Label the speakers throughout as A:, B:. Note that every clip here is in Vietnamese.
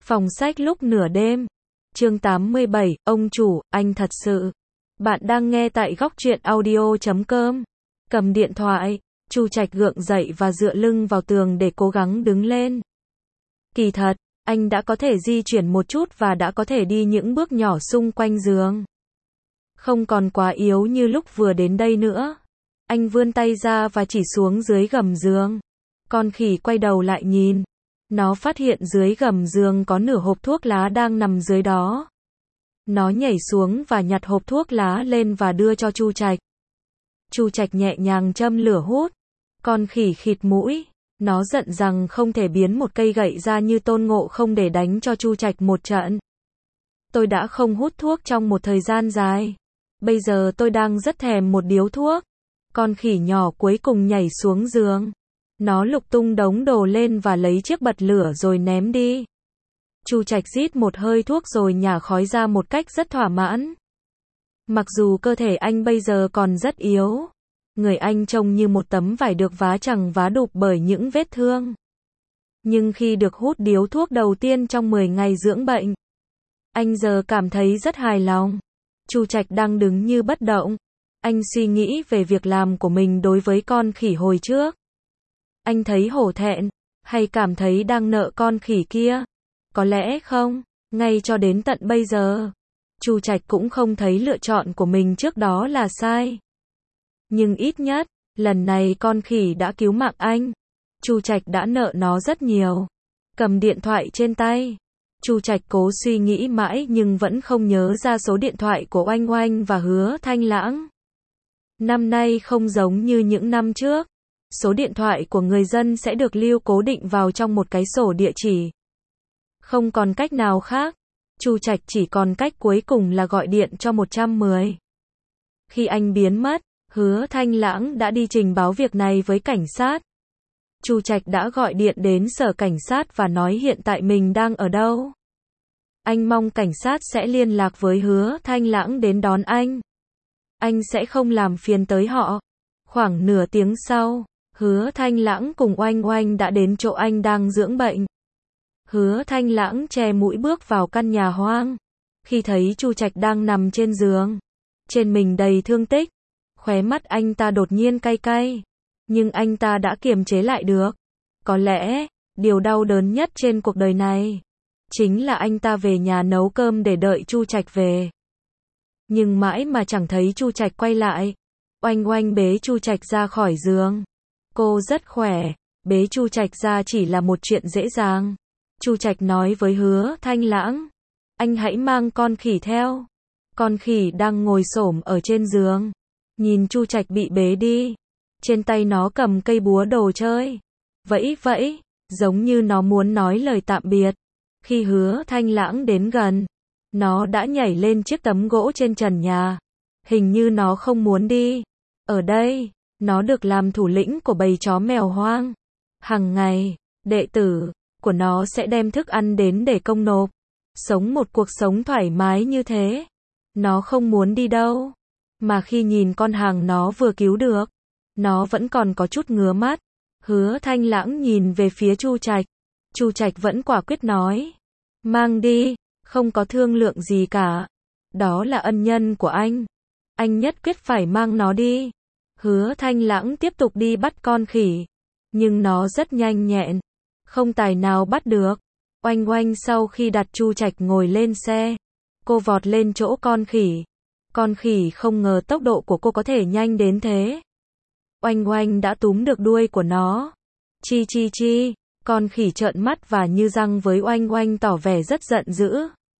A: Phòng sách lúc nửa đêm. Chương 87, ông chủ, anh thật sự. Bạn đang nghe tại góc truyện audio.com. Cầm điện thoại, Chu Trạch gượng dậy và dựa lưng vào tường để cố gắng đứng lên. Kỳ thật, anh đã có thể di chuyển một chút và đã có thể đi những bước nhỏ xung quanh giường. Không còn quá yếu như lúc vừa đến đây nữa. Anh vươn tay ra và chỉ xuống dưới gầm giường. Con khỉ quay đầu lại nhìn. Nó phát hiện dưới gầm giường có nửa hộp thuốc lá đang nằm dưới đó. Nó nhảy xuống và nhặt hộp thuốc lá lên và đưa cho Chu Trạch. Chu Trạch nhẹ nhàng châm lửa hút. Con khỉ khịt mũi. Nó giận rằng không thể biến một cây gậy ra như Tôn Ngộ Không để đánh cho Chu Trạch một trận. Tôi đã không hút thuốc trong một thời gian dài. Bây giờ tôi đang rất thèm một điếu thuốc. Con khỉ nhỏ cuối cùng nhảy xuống giường. Nó lục tung đống đồ lên và lấy chiếc bật lửa rồi ném đi. Chu Trạch rít một hơi thuốc rồi nhả khói ra một cách rất thỏa mãn. Mặc dù cơ thể anh bây giờ còn rất yếu, người anh trông như một tấm vải được vá chằng vá đục bởi những vết thương. Nhưng khi được hút điếu thuốc đầu tiên trong 10 ngày dưỡng bệnh, anh giờ cảm thấy rất hài lòng. Chu Trạch đang đứng như bất động. Anh suy nghĩ về việc làm của mình đối với con khỉ hồi trước. Anh thấy hổ thẹn, hay cảm thấy đang nợ con khỉ kia? Có lẽ không, ngay cho đến tận bây giờ, Chu Trạch cũng không thấy lựa chọn của mình trước đó là sai. Nhưng ít nhất, lần này con khỉ đã cứu mạng anh. Chu Trạch đã nợ nó rất nhiều. Cầm điện thoại trên tay, Chu Trạch cố suy nghĩ mãi nhưng vẫn không nhớ ra số điện thoại của Oanh Oanh và Hứa Thanh Lãng. Năm nay không giống như những năm trước. Số điện thoại của người dân sẽ được lưu cố định vào trong một cái sổ địa chỉ. Không còn cách nào khác, Chu Trạch chỉ còn cách cuối cùng là gọi điện cho 110. Khi anh biến mất, Hứa Thanh Lãng đã đi trình báo việc này với cảnh sát. Chu Trạch đã gọi điện đến sở cảnh sát và nói hiện tại mình đang ở đâu. Anh mong cảnh sát sẽ liên lạc với Hứa Thanh Lãng đến đón anh. Anh sẽ không làm phiền tới họ. Khoảng nửa tiếng sau, Hứa Thanh Lãng cùng Oanh Oanh đã đến chỗ anh đang dưỡng bệnh. Hứa Thanh Lãng che mũi bước vào căn nhà hoang. Khi thấy Chu Trạch đang nằm trên giường, trên mình đầy thương tích, khóe mắt anh ta đột nhiên cay cay. Nhưng anh ta đã kiềm chế lại được. Có lẽ, điều đau đớn nhất trên cuộc đời này chính là anh ta về nhà nấu cơm để đợi Chu Trạch về. Nhưng mãi mà chẳng thấy Chu Trạch quay lại. Oanh Oanh bế Chu Trạch ra khỏi giường. Cô rất khỏe, bế Chu Trạch ra chỉ là một chuyện dễ dàng. Chu Trạch nói với Hứa Thanh Lãng, anh hãy mang con khỉ theo. Con khỉ đang ngồi xổm ở trên giường, nhìn Chu Trạch bị bế đi. Trên tay nó cầm cây búa đồ chơi, vẫy vẫy, giống như nó muốn nói lời tạm biệt. Khi Hứa Thanh Lãng đến gần, nó đã nhảy lên chiếc tấm gỗ trên trần nhà. Hình như nó không muốn đi. Ở đây, nó được làm thủ lĩnh của bầy chó mèo hoang. Hằng ngày, đệ tử của nó sẽ đem thức ăn đến để công nộp. Sống một cuộc sống thoải mái như thế. Nó không muốn đi đâu. Mà khi nhìn con hàng nó vừa cứu được, nó vẫn còn có chút ngứa mắt. Hứa Thanh Lãng nhìn về phía Chu Trạch. Chu Trạch vẫn quả quyết nói, mang đi, không có thương lượng gì cả. Đó là ân nhân của anh. Anh nhất quyết phải mang nó đi. Hứa Thanh Lãng tiếp tục đi bắt con khỉ. Nhưng nó rất nhanh nhẹn. Không tài nào bắt được. Oanh Oanh sau khi đặt Chu Trạch ngồi lên xe, cô vọt lên chỗ con khỉ. Con khỉ không ngờ tốc độ của cô có thể nhanh đến thế. Oanh Oanh đã túm được đuôi của nó. Chi chi chi. Con khỉ trợn mắt và như răng với Oanh Oanh tỏ vẻ rất giận dữ.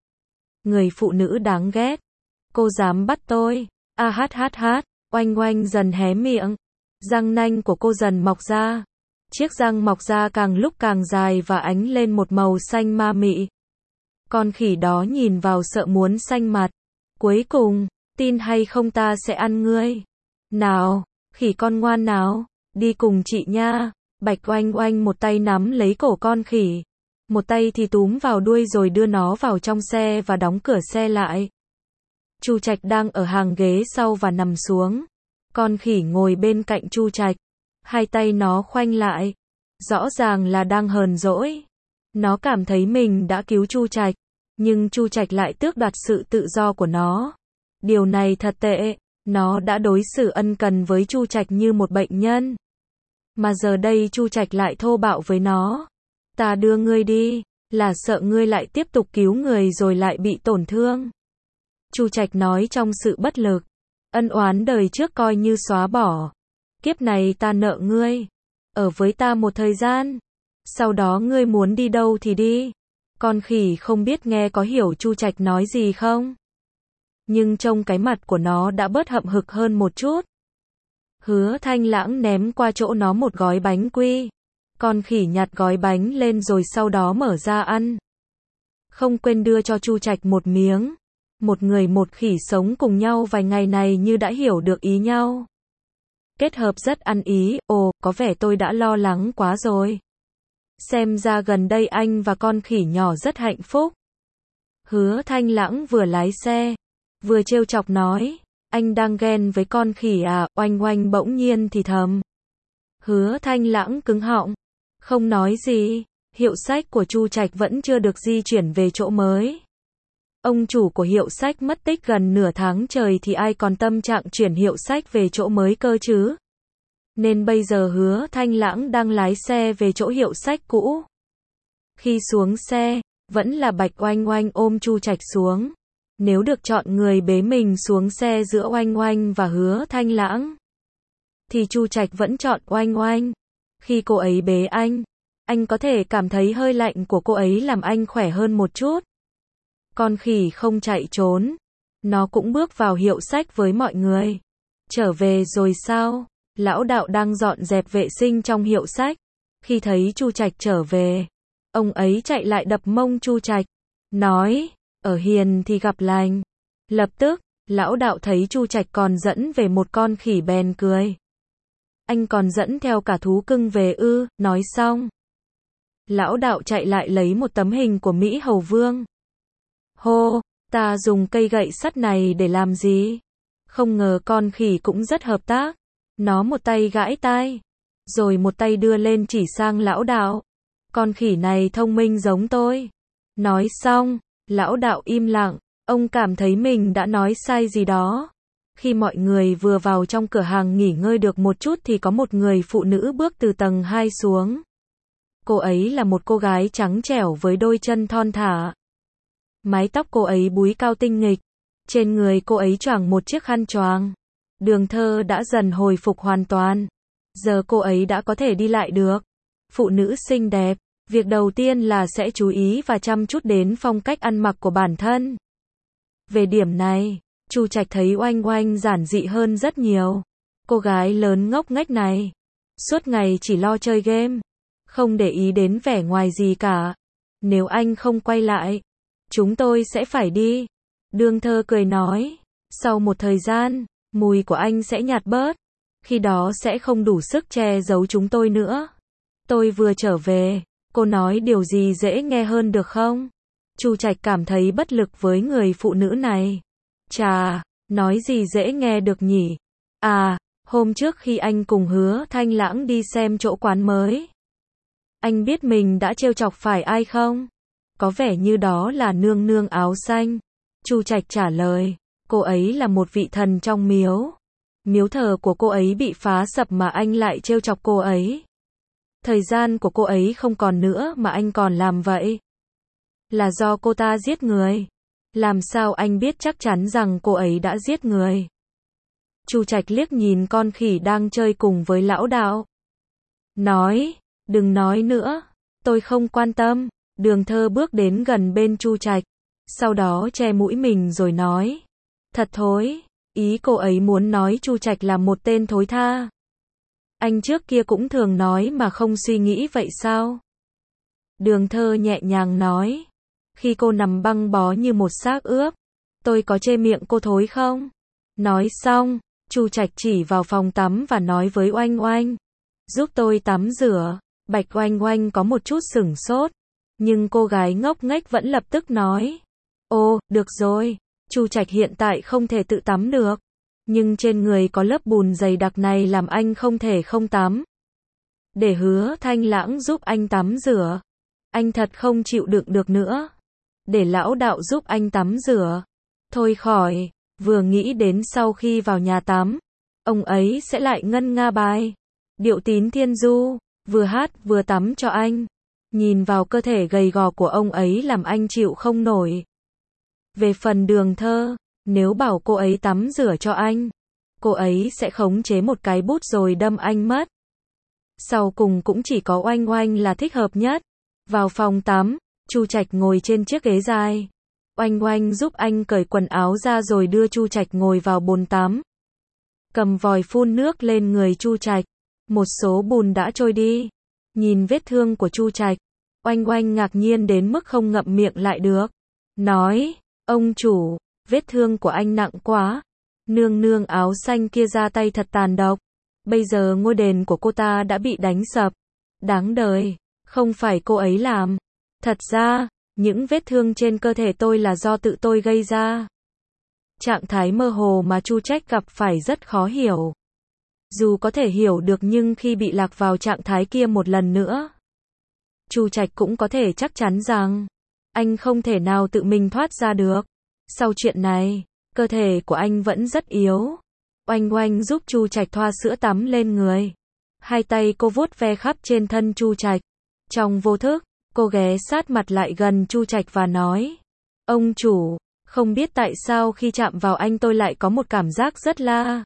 A: Người phụ nữ đáng ghét. Cô dám bắt tôi. A hát hát hát. Oanh Oanh dần hé miệng. Răng nanh của cô dần mọc ra. Chiếc răng mọc ra càng lúc càng dài và ánh lên một màu xanh ma mị. Con khỉ đó nhìn vào sợ muốn xanh mặt. Cuối cùng, tin hay không ta sẽ ăn ngươi. Nào, khỉ con ngoan nào, đi cùng chị nha. Bạch Oanh Oanh một tay nắm lấy cổ con khỉ, một tay thì túm vào đuôi rồi đưa nó vào trong xe và đóng cửa xe lại. Chu Trạch đang ở hàng ghế sau và nằm xuống. Con khỉ ngồi bên cạnh Chu Trạch, hai tay nó khoanh lại, rõ ràng là đang hờn dỗi. Nó cảm thấy mình đã cứu Chu Trạch, nhưng Chu Trạch lại tước đoạt sự tự do của nó. Điều này thật tệ, nó đã đối xử ân cần với Chu Trạch như một bệnh nhân. Mà giờ đây Chu Trạch lại thô bạo với nó. Ta đưa ngươi đi, là sợ ngươi lại tiếp tục cứu người rồi lại bị tổn thương. Chu Trạch nói trong sự bất lực. Ân oán đời trước coi như xóa bỏ. Kiếp này ta nợ ngươi. Ở với ta một thời gian. Sau đó ngươi muốn đi đâu thì đi. Con khỉ không biết nghe có hiểu Chu Trạch nói gì không? Nhưng trông cái mặt của nó đã bớt hậm hực hơn một chút. Hứa Thanh Lãng ném qua chỗ nó một gói bánh quy. Con khỉ nhặt gói bánh lên rồi sau đó mở ra ăn. Không quên đưa cho Chu Trạch một miếng. Một người một khỉ sống cùng nhau vài ngày này như đã hiểu được ý nhau. Kết hợp rất ăn ý. Ồ, có vẻ tôi đã lo lắng quá rồi. Xem ra gần đây anh và con khỉ nhỏ rất hạnh phúc. Hứa Thanh Lãng vừa lái xe, vừa trêu chọc nói, anh đang ghen với con khỉ à? Oanh Oanh bỗng nhiên thì thầm. Hứa Thanh Lãng cứng họng, không nói gì. Hiệu sách của Chu Trạch vẫn chưa được di chuyển về chỗ mới. Ông chủ của hiệu sách mất tích gần nửa tháng trời thì ai còn tâm trạng chuyển hiệu sách về chỗ mới cơ chứ? Nên bây giờ Hứa Thanh Lãng đang lái xe về chỗ hiệu sách cũ. Khi xuống xe, vẫn là Bạch Oanh Oanh ôm Chu Trạch xuống. Nếu được chọn người bế mình xuống xe giữa Oanh Oanh và Hứa Thanh Lãng, thì Chu Trạch vẫn chọn Oanh Oanh. Khi cô ấy bế anh có thể cảm thấy hơi lạnh của cô ấy làm anh khỏe hơn một chút. Con khỉ không chạy trốn. Nó cũng bước vào hiệu sách với mọi người. Trở về rồi sao? Lão đạo đang dọn dẹp vệ sinh trong hiệu sách. Khi thấy Chu Trạch trở về, ông ấy chạy lại đập mông Chu Trạch, nói, ở hiền thì gặp lành. Lập tức, lão đạo thấy Chu Trạch còn dẫn về một con khỉ bèn cười. Anh còn dẫn theo cả thú cưng về ư? Nói xong, lão đạo chạy lại lấy một tấm hình của Mỹ Hầu Vương. Hô, ta dùng cây gậy sắt này để làm gì? Không ngờ con khỉ cũng rất hợp tác. Nó một tay gãi tai, rồi một tay đưa lên chỉ sang lão đạo. Con khỉ này thông minh giống tôi. Nói xong, lão đạo im lặng, ông cảm thấy mình đã nói sai gì đó. Khi mọi người vừa vào trong cửa hàng nghỉ ngơi được một chút thì có một người phụ nữ bước từ tầng 2 xuống. Cô ấy là một cô gái trắng trẻo với đôi chân thon thả. Mái tóc cô ấy búi cao tinh nghịch. Trên người cô ấy choàng một chiếc khăn choàng. Đường Thơ đã dần hồi phục hoàn toàn. Giờ cô ấy đã có thể đi lại được. Phụ nữ xinh đẹp, việc đầu tiên là sẽ chú ý và chăm chút đến phong cách ăn mặc của bản thân. Về điểm này, Chu Trạch thấy Oanh Oanh giản dị hơn rất nhiều. Cô gái lớn ngốc nghếch này, suốt ngày chỉ lo chơi game, không để ý đến vẻ ngoài gì cả. Nếu anh không quay lại, chúng tôi sẽ phải đi. Đường Thơ cười nói, sau một thời gian, mùi của anh sẽ nhạt bớt. Khi đó sẽ không đủ sức che giấu chúng tôi nữa. Tôi vừa trở về, cô nói điều gì dễ nghe hơn được không? Chu Trạch cảm thấy bất lực với người phụ nữ này. Chà, nói gì dễ nghe được nhỉ? À, hôm trước khi anh cùng Hứa Thanh Lãng đi xem chỗ quán mới, anh biết mình đã trêu chọc phải ai không? Có vẻ như đó là nương nương áo xanh. Chu Trạch trả lời, cô ấy là một vị thần trong miếu. Miếu thờ của cô ấy bị phá sập mà anh lại trêu chọc cô ấy. Thời gian của cô ấy không còn nữa mà anh còn làm vậy. Là do cô ta giết người. Làm sao anh biết chắc chắn rằng cô ấy đã giết người? Chu Trạch liếc nhìn con khỉ đang chơi cùng với lão đạo. Nói, đừng nói nữa, tôi không quan tâm. Đường Thơ bước đến gần bên Chu Trạch, sau đó che mũi mình rồi nói, thật thối. Ý cô ấy muốn nói Chu Trạch là một tên thối tha. Anh trước kia cũng thường nói mà không suy nghĩ vậy sao? Đường Thơ nhẹ nhàng nói, khi cô nằm băng bó như một xác ướp, tôi có chê miệng cô thối không? Nói xong, Chu Trạch chỉ vào phòng tắm và nói với Oanh Oanh, giúp tôi tắm rửa. Bạch Oanh Oanh có một chút sửng sốt, nhưng cô gái ngốc nghếch vẫn lập tức nói, ô, được rồi. Chu Trạch hiện tại không thể tự tắm được, nhưng trên người có lớp bùn dày đặc này làm anh không thể không tắm. Để Hứa Thanh Lãng giúp anh tắm rửa. Anh thật không chịu đựng được nữa. Để lão đạo giúp anh tắm rửa. Thôi khỏi, vừa nghĩ đến sau khi vào nhà tắm, ông ấy sẽ lại ngân nga bài Điệu Tín Thiên Du, vừa hát vừa tắm cho anh. Nhìn vào cơ thể gầy gò của ông ấy làm anh chịu không nổi. Về phần Đường Thơ, nếu bảo cô ấy tắm rửa cho anh, cô ấy sẽ khống chế một cái bút rồi đâm anh mất. Sau cùng cũng chỉ có Oanh Oanh là thích hợp nhất. Vào phòng tắm, Chu Trạch ngồi trên chiếc ghế dài. Oanh Oanh giúp anh cởi quần áo ra rồi đưa Chu Trạch ngồi vào bồn tắm. Cầm vòi phun nước lên người Chu Trạch. Một số bùn đã trôi đi. Nhìn vết thương của Chu Trạch, Oanh Oanh ngạc nhiên đến mức không ngậm miệng lại được. Nói, ông chủ, vết thương của anh nặng quá. Nương nương áo xanh kia ra tay thật tàn độc. Bây giờ ngôi đền của cô ta đã bị đánh sập. Đáng đời, không phải cô ấy làm. Thật ra, những vết thương trên cơ thể tôi là do tự tôi gây ra. Trạng thái mơ hồ mà Chu Trạch gặp phải rất khó hiểu. Dù có thể hiểu được nhưng khi bị lạc vào trạng thái kia một lần nữa, Chu Trạch cũng có thể chắc chắn rằng anh không thể nào tự mình thoát ra được. Sau chuyện này, cơ thể của anh vẫn rất yếu. Oanh Oanh giúp Chu Trạch thoa sữa tắm lên người. Hai tay cô vuốt ve khắp trên thân Chu Trạch. Trong vô thức, cô ghé sát mặt lại gần Chu Trạch và nói: ông chủ, không biết tại sao khi chạm vào anh tôi lại có một cảm giác rất la.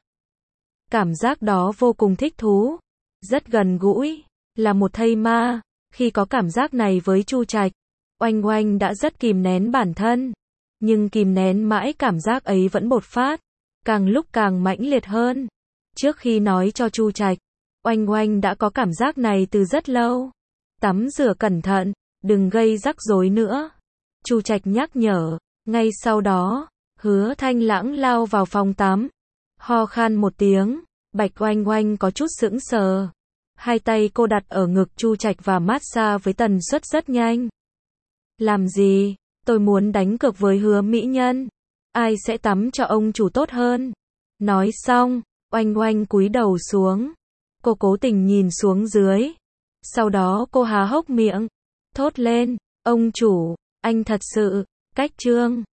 A: Cảm giác đó vô cùng thích thú, rất gần gũi, là một thây ma. Khi có cảm giác này với Chu Trạch, Oanh Oanh đã rất kìm nén bản thân. Nhưng kìm nén mãi cảm giác ấy vẫn bộc phát, càng lúc càng mãnh liệt hơn. Trước khi nói cho Chu Trạch, Oanh Oanh đã có cảm giác này từ rất lâu. Tắm rửa cẩn thận, đừng gây rắc rối nữa. Chu Trạch nhắc nhở. Ngay sau đó, Hứa Thanh Lãng lao vào phòng tắm. Ho khan một tiếng, Bạch Oanh Oanh có chút sững sờ. Hai tay cô đặt ở ngực Chu Trạch và massage với tần suất rất nhanh. Làm gì? Tôi muốn đánh cược với Hứa mỹ nhân. Ai sẽ tắm cho ông chủ tốt hơn? Nói xong, Oanh Oanh cúi đầu xuống. Cô cố tình nhìn xuống dưới. Sau đó cô há hốc miệng, thốt lên: ông chủ, anh thật sự, cách trương.